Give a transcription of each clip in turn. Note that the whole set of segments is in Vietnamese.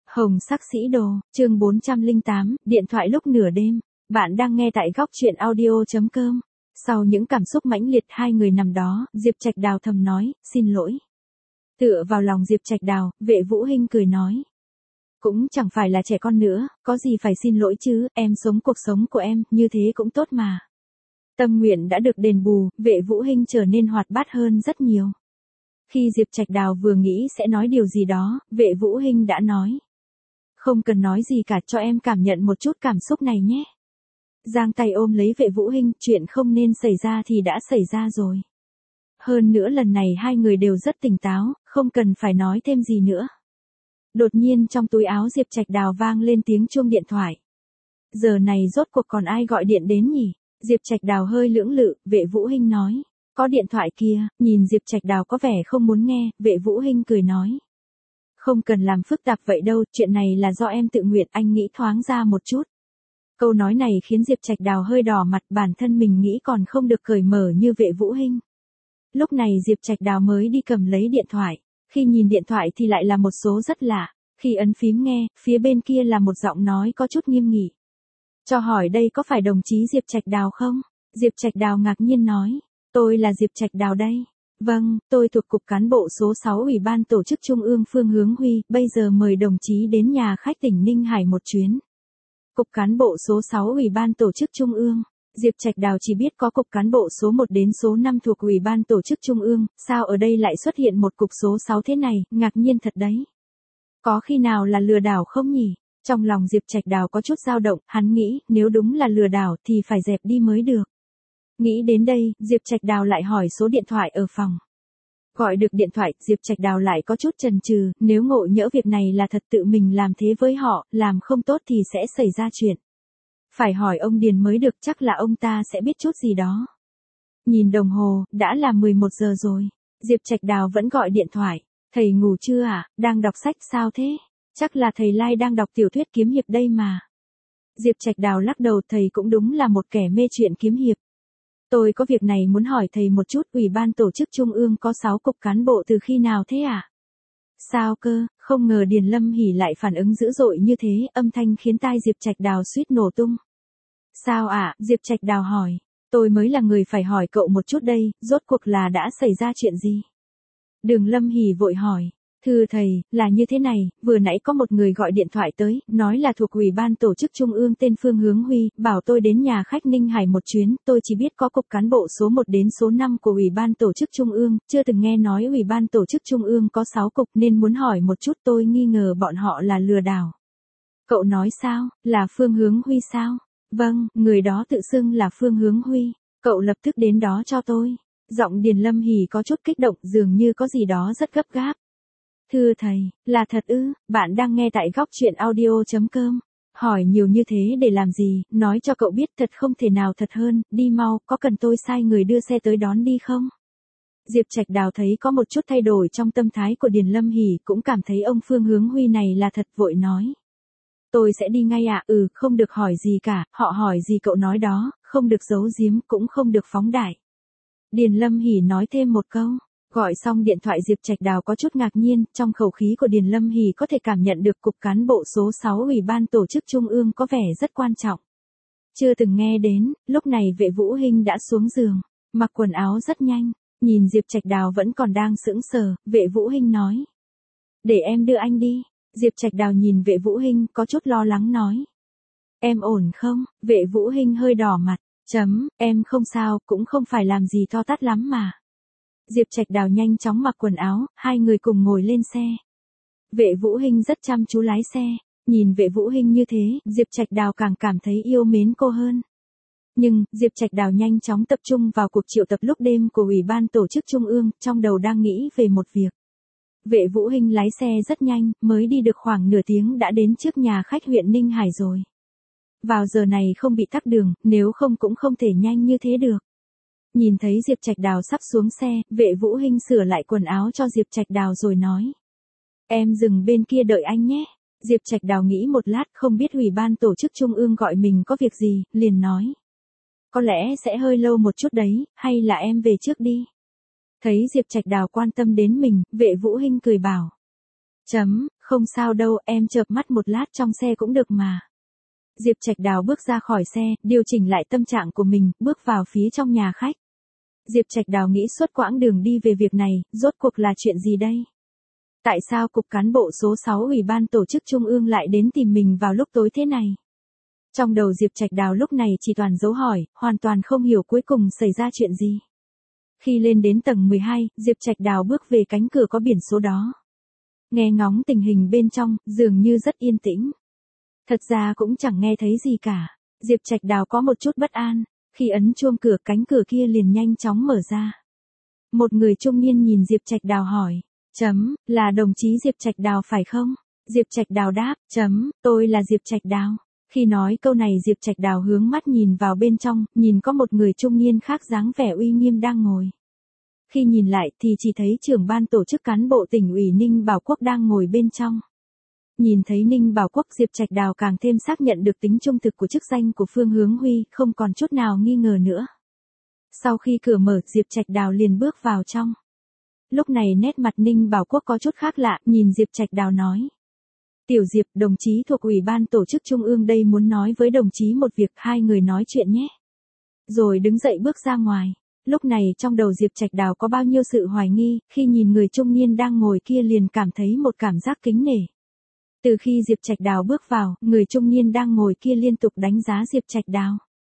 Hồng sắc sĩ đồ, chương 408, điện thoại lúc nửa đêm. Bạn đang nghe tại góc truyện audio.com. Sau những cảm xúc mãnh liệt hai người nằm đó, Diệp Trạch Đào thầm nói, xin lỗi. Tựa vào lòng Diệp Trạch Đào, Vệ Vũ Hinh cười nói. Cũng chẳng phải là trẻ con nữa, có gì phải xin lỗi chứ, em sống cuộc sống của em, như thế cũng tốt mà. Tâm nguyện đã được đền bù, Vệ Vũ Hinh trở nên hoạt bát hơn rất nhiều. Khi Diệp Trạch Đào vừa nghĩ sẽ nói điều gì đó, Vệ Vũ Hinh đã nói. Không cần nói gì cả, cho em cảm nhận một chút cảm xúc này nhé. Giang tay ôm lấy Vệ Vũ Hinh, chuyện không nên xảy ra thì đã xảy ra rồi. Hơn nữa lần này hai người đều rất tỉnh táo, không cần phải nói thêm gì nữa. Đột nhiên trong túi áo Diệp Trạch Đào vang lên tiếng chuông điện thoại. Giờ này rốt cuộc còn ai gọi điện đến nhỉ? Diệp Trạch Đào hơi lưỡng lự, Vệ Vũ Hinh nói. Có điện thoại kia, nhìn Diệp Trạch Đào có vẻ không muốn nghe, Vệ Vũ Hinh cười nói. Không cần làm phức tạp vậy đâu, chuyện này là do em tự nguyện, anh nghĩ thoáng ra một chút. Câu nói này khiến Diệp Trạch Đào hơi đỏ mặt, bản thân mình nghĩ còn không được cởi mở như Vệ Vũ Hinh. Lúc này Diệp Trạch Đào mới đi cầm lấy điện thoại, khi nhìn điện thoại thì lại là một số rất lạ, khi ấn phím nghe, phía bên kia là một giọng nói có chút nghiêm nghị. Cho hỏi đây có phải đồng chí Diệp Trạch Đào không? Diệp Trạch Đào ngạc nhiên nói, tôi là Diệp Trạch Đào đây. Vâng, tôi thuộc Cục Cán bộ số 6 Ủy ban Tổ chức Trung ương Phương Hướng Huy, bây giờ mời đồng chí đến nhà khách tỉnh Ninh Hải một chuyến. Cục Cán bộ số 6 Ủy ban Tổ chức Trung ương. Diệp Trạch Đào chỉ biết có Cục Cán bộ số 1 đến số 5 thuộc Ủy ban Tổ chức Trung ương, sao ở đây lại xuất hiện một cục số 6 thế này, ngạc nhiên thật đấy. Có khi nào là lừa đảo không nhỉ? Trong lòng Diệp Trạch Đào có chút dao động, hắn nghĩ, nếu đúng là lừa đảo thì phải dẹp đi mới được. Nghĩ đến đây, Diệp Trạch Đào lại hỏi số điện thoại ở phòng. Gọi được điện thoại, Diệp Trạch Đào lại có chút chần chừ, nếu ngộ nhỡ việc này là thật tự mình làm thế với họ, làm không tốt thì sẽ xảy ra chuyện. Phải hỏi ông Điền mới được, chắc là ông ta sẽ biết chút gì đó. Nhìn đồng hồ, đã là 11 giờ rồi. Diệp Trạch Đào vẫn gọi điện thoại. Thầy ngủ chưa à, đang đọc sách sao thế? Chắc là thầy Lai đang đọc tiểu thuyết kiếm hiệp đây mà. Diệp Trạch Đào lắc đầu, thầy cũng đúng là một kẻ mê chuyện kiếm hiệp. Tôi có việc này muốn hỏi thầy một chút, Ủy ban Tổ chức Trung ương có 6 cục cán bộ từ khi nào thế à? Sao cơ, không ngờ Điền Lâm Hỷ lại phản ứng dữ dội như thế, âm thanh khiến tai Diệp Trạch Đào suýt nổ tung. Sao ạ, Diệp Trạch Đào hỏi, tôi mới là người phải hỏi cậu một chút đây, rốt cuộc là đã xảy ra chuyện gì? Đường Lâm Hỷ vội hỏi. Thưa thầy, là như thế này, vừa nãy có một người gọi điện thoại tới, nói là thuộc Ủy ban Tổ chức Trung ương tên Phương Hướng Huy, bảo tôi đến nhà khách Ninh Hải một chuyến, tôi chỉ biết có Cục Cán bộ số 1 đến số 5 của Ủy ban Tổ chức Trung ương, chưa từng nghe nói Ủy ban Tổ chức Trung ương có 6 cục nên muốn hỏi một chút, tôi nghi ngờ bọn họ là lừa đảo. Cậu nói sao, là Phương Hướng Huy sao? Vâng, người đó tự xưng là Phương Hướng Huy, cậu lập tức đến đó cho tôi. Giọng Điền Lâm Hỷ có chút kích động, dường như có gì đó rất gấp gáp. Thưa thầy, là thật ư, bạn đang nghe tại góc truyện audio.com. Hỏi nhiều như thế để làm gì, nói cho cậu biết thật không thể nào thật hơn, đi mau, có cần tôi sai người đưa xe tới đón đi không? Diệp Trạch Đào thấy có một chút thay đổi trong tâm thái của Điền Lâm Hỷ, cũng cảm thấy ông Phương Hướng Huy này là thật, vội nói. Tôi sẽ đi ngay ạ, không được hỏi gì cả, họ hỏi gì cậu nói đó, không được giấu giếm, cũng không được phóng đại. Điền Lâm Hỷ nói thêm một câu. Gọi xong điện thoại Diệp Trạch Đào có chút ngạc nhiên, trong khẩu khí của Điền Lâm Hỷ có thể cảm nhận được Cục Cán bộ số 6 Ủy ban Tổ chức Trung ương có vẻ rất quan trọng. Chưa từng nghe đến, lúc này Vệ Vũ Hinh đã xuống giường, mặc quần áo rất nhanh, nhìn Diệp Trạch Đào vẫn còn đang sững sờ, Vệ Vũ Hinh nói. Để em đưa anh đi. Diệp Trạch Đào nhìn Vệ Vũ Hinh có chút lo lắng nói. Em ổn không? Vệ Vũ Hinh hơi đỏ mặt, em không sao, cũng không phải làm gì to tát lắm mà. Diệp Trạch Đào nhanh chóng mặc quần áo, hai người cùng ngồi lên xe. Vệ Vũ Hinh rất chăm chú lái xe, nhìn Vệ Vũ Hinh như thế, Diệp Trạch Đào càng cảm thấy yêu mến cô hơn. Nhưng, Diệp Trạch Đào nhanh chóng tập trung vào cuộc triệu tập lúc đêm của Ủy ban Tổ chức Trung ương, trong đầu đang nghĩ về một việc. Vệ Vũ Hinh lái xe rất nhanh, mới đi được khoảng nửa tiếng đã đến trước nhà khách huyện Ninh Hải rồi. Vào giờ này không bị tắc đường, nếu không cũng không thể nhanh như thế được. Nhìn thấy Diệp Trạch Đào sắp xuống xe, Vệ Vũ Hinh sửa lại quần áo cho Diệp Trạch Đào rồi nói. Em dừng bên kia đợi anh nhé. Diệp Trạch Đào nghĩ một lát, không biết Ủy ban Tổ chức Trung ương gọi mình có việc gì, liền nói. Có lẽ sẽ hơi lâu một chút đấy, hay là em về trước đi. Thấy Diệp Trạch Đào quan tâm đến mình, Vệ Vũ Hinh cười bảo. Không sao đâu, em chợp mắt một lát trong xe cũng được mà. Diệp Trạch Đào bước ra khỏi xe, điều chỉnh lại tâm trạng của mình, bước vào phía trong nhà khách. Diệp Trạch Đào nghĩ suốt quãng đường đi về việc này, rốt cuộc là chuyện gì đây? Tại sao Cục Cán bộ số 6 Ủy ban Tổ chức Trung ương lại đến tìm mình vào lúc tối thế này? Trong đầu Diệp Trạch Đào lúc này chỉ toàn dấu hỏi, hoàn toàn không hiểu cuối cùng xảy ra chuyện gì. Khi lên đến tầng 12, Diệp Trạch Đào bước về cánh cửa có biển số đó. Nghe ngóng tình hình bên trong, dường như rất yên tĩnh. Thật ra cũng chẳng nghe thấy gì cả. Diệp Trạch Đào có một chút bất an. Khi ấn chuông cửa, cánh cửa kia liền nhanh chóng mở ra. Một người trung niên nhìn Diệp Trạch Đào hỏi. Là đồng chí Diệp Trạch Đào phải không? Diệp Trạch Đào đáp. Tôi là Diệp Trạch Đào. Khi nói câu này Diệp Trạch Đào hướng mắt nhìn vào bên trong, nhìn có một người trung niên khác dáng vẻ uy nghiêm đang ngồi. Khi nhìn lại thì chỉ thấy trưởng ban tổ chức cán bộ tỉnh ủy Ninh Bảo Quốc đang ngồi bên trong. Nhìn thấy Ninh Bảo Quốc, Diệp Trạch Đào càng thêm xác nhận được tính trung thực của chức danh của Phương Hướng Huy, không còn chút nào nghi ngờ nữa. Sau khi cửa mở, Diệp Trạch Đào liền bước vào trong. Lúc này nét mặt Ninh Bảo Quốc có chút khác lạ, nhìn Diệp Trạch Đào nói. Tiểu Diệp, đồng chí thuộc Ủy ban Tổ chức Trung ương đây muốn nói với đồng chí một việc, hai người nói chuyện nhé. Rồi đứng dậy bước ra ngoài. Lúc này trong đầu Diệp Trạch Đào có bao nhiêu sự hoài nghi, khi nhìn người trung niên đang ngồi kia liền cảm thấy một cảm giác kính nể. Từ khi Diệp Trạch Đào bước vào, người trung niên đang ngồi kia liên tục đánh giá Diệp Trạch Đào.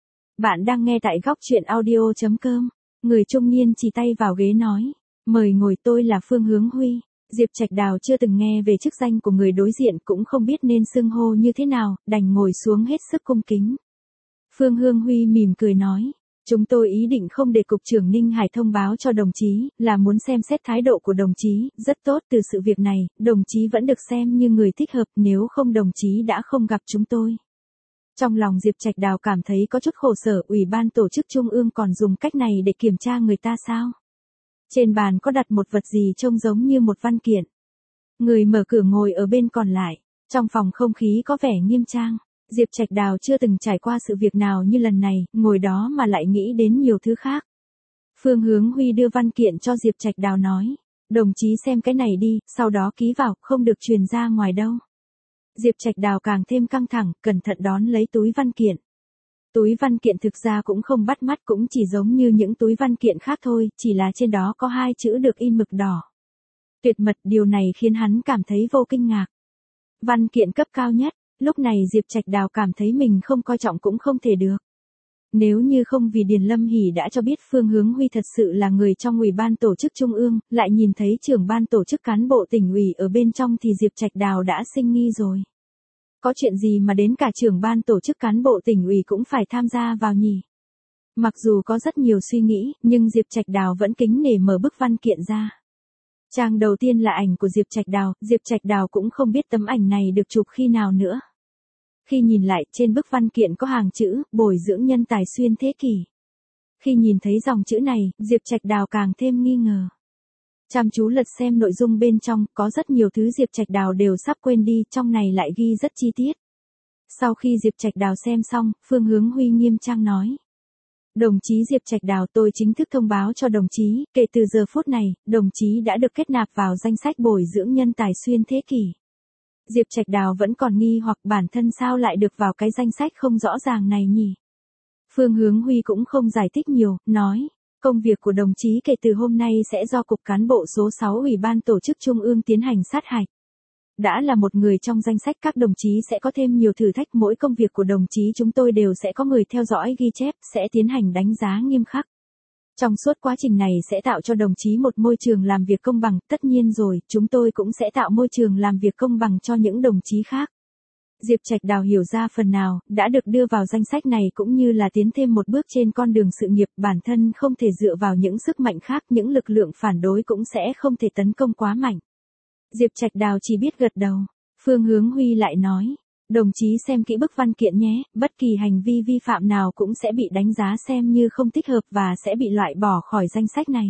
Bạn đang nghe tại góc truyện audio.com. Người trung niên chỉ tay vào ghế nói. Mời ngồi, tôi là Phương Hướng Huy. Diệp Trạch Đào chưa từng nghe về chức danh của người đối diện, cũng không biết nên xưng hô như thế nào, đành ngồi xuống hết sức cung kính. Phương Hướng Huy mỉm cười nói. Chúng tôi ý định không để Cục trưởng Ninh Hải thông báo cho đồng chí, là muốn xem xét thái độ của đồng chí, rất tốt, từ sự việc này, đồng chí vẫn được xem như người thích hợp, nếu không đồng chí đã không gặp chúng tôi. Trong lòng Diệp Trạch Đào cảm thấy có chút khổ sở, Ủy ban Tổ chức Trung ương còn dùng cách này để kiểm tra người ta sao? Trên bàn có đặt một vật gì trông giống như một văn kiện. Người mở cửa ngồi ở bên còn lại, trong phòng không khí có vẻ nghiêm trang. Diệp Trạch Đào chưa từng trải qua sự việc nào như lần này, ngồi đó mà lại nghĩ đến nhiều thứ khác. Phương Hướng Huy đưa văn kiện cho Diệp Trạch Đào nói. Đồng chí xem cái này đi, sau đó ký vào, không được truyền ra ngoài đâu. Diệp Trạch Đào càng thêm căng thẳng, cẩn thận đón lấy túi văn kiện. Túi văn kiện thực ra cũng không bắt mắt, cũng chỉ giống như những túi văn kiện khác thôi, chỉ là trên đó có hai chữ được in mực đỏ. Tuyệt mật, điều này khiến hắn cảm thấy vô kinh ngạc. Văn kiện cấp cao nhất. Lúc này Diệp Trạch Đào cảm thấy mình không coi trọng cũng không thể được. Nếu như không vì Điền Lâm Hỷ đã cho biết Phương Hướng Huy thật sự là người trong Ủy ban Tổ chức Trung ương, lại nhìn thấy trưởng ban tổ chức cán bộ tỉnh ủy ở bên trong thì Diệp Trạch Đào đã sinh nghi rồi. Có chuyện gì mà đến cả trưởng ban tổ chức cán bộ tỉnh ủy cũng phải tham gia vào nhỉ? Mặc dù có rất nhiều suy nghĩ, nhưng Diệp Trạch Đào vẫn kính nể mở bức văn kiện ra. Trang đầu tiên là ảnh của Diệp Trạch Đào cũng không biết tấm ảnh này được chụp khi nào nữa. Khi nhìn lại, trên bức văn kiện có hàng chữ, bồi dưỡng nhân tài xuyên thế kỷ. Khi nhìn thấy dòng chữ này, Diệp Trạch Đào càng thêm nghi ngờ. Chăm chú lật xem nội dung bên trong, có rất nhiều thứ Diệp Trạch Đào đều sắp quên đi, trong này lại ghi rất chi tiết. Sau khi Diệp Trạch Đào xem xong, Phương Hướng Huy nghiêm trang nói. Đồng chí Diệp Trạch Đào, tôi chính thức thông báo cho đồng chí, kể từ giờ phút này, đồng chí đã được kết nạp vào danh sách bồi dưỡng nhân tài xuyên thế kỷ. Diệp Trạch Đào vẫn còn nghi hoặc bản thân sao lại được vào cái danh sách không rõ ràng này nhỉ? Phương Hướng Huy cũng không giải thích nhiều, nói, công việc của đồng chí kể từ hôm nay sẽ do Cục Cán bộ số 6 Ủy ban Tổ chức Trung ương tiến hành sát hạch. Đã là một người trong danh sách, các đồng chí sẽ có thêm nhiều thử thách, mỗi công việc của đồng chí chúng tôi đều sẽ có người theo dõi ghi chép, sẽ tiến hành đánh giá nghiêm khắc. Trong suốt quá trình này sẽ tạo cho đồng chí một môi trường làm việc công bằng, tất nhiên rồi, chúng tôi cũng sẽ tạo môi trường làm việc công bằng cho những đồng chí khác. Diệp Trạch Đào hiểu ra phần nào, đã được đưa vào danh sách này cũng như là tiến thêm một bước trên con đường sự nghiệp, bản thân không thể dựa vào những sức mạnh khác, những lực lượng phản đối cũng sẽ không thể tấn công quá mạnh. Diệp Trạch Đào chỉ biết gật đầu. Phương Hướng Huy lại nói, đồng chí xem kỹ bức văn kiện nhé, bất kỳ hành vi vi phạm nào cũng sẽ bị đánh giá xem như không thích hợp và sẽ bị loại bỏ khỏi danh sách này.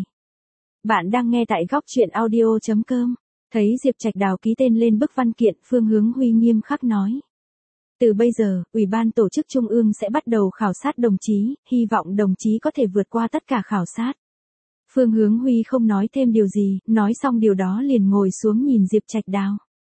Bạn đang nghe tại góc truyện audio.com. Thấy Diệp Trạch Đào ký tên lên bức văn kiện, Phương Hướng Huy nghiêm khắc nói. Từ bây giờ, Ủy ban Tổ chức Trung ương sẽ bắt đầu khảo sát đồng chí, hy vọng đồng chí có thể vượt qua tất cả khảo sát. Phương Hướng Huy không nói thêm điều gì, nói xong điều đó liền ngồi xuống nhìn Diệp Trạch Đào.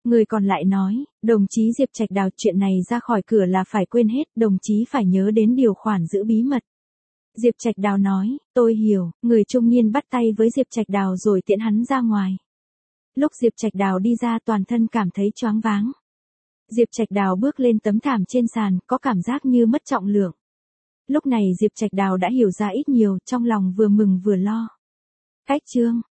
Người còn lại nói, đồng chí Diệp Trạch Đào, chuyện này ra khỏi cửa là phải quên hết, đồng chí phải nhớ đến điều khoản giữ bí mật. Diệp Trạch Đào nói, tôi hiểu, người trung niên bắt tay với Diệp Trạch Đào rồi tiễn hắn ra ngoài. Lúc Diệp Trạch Đào đi ra toàn thân cảm thấy choáng váng. Diệp Trạch Đào bước lên tấm thảm trên sàn, có cảm giác như mất trọng lượng. Lúc này Diệp Trạch Đào đã hiểu ra ít nhiều, trong lòng vừa mừng vừa lo. Cách chương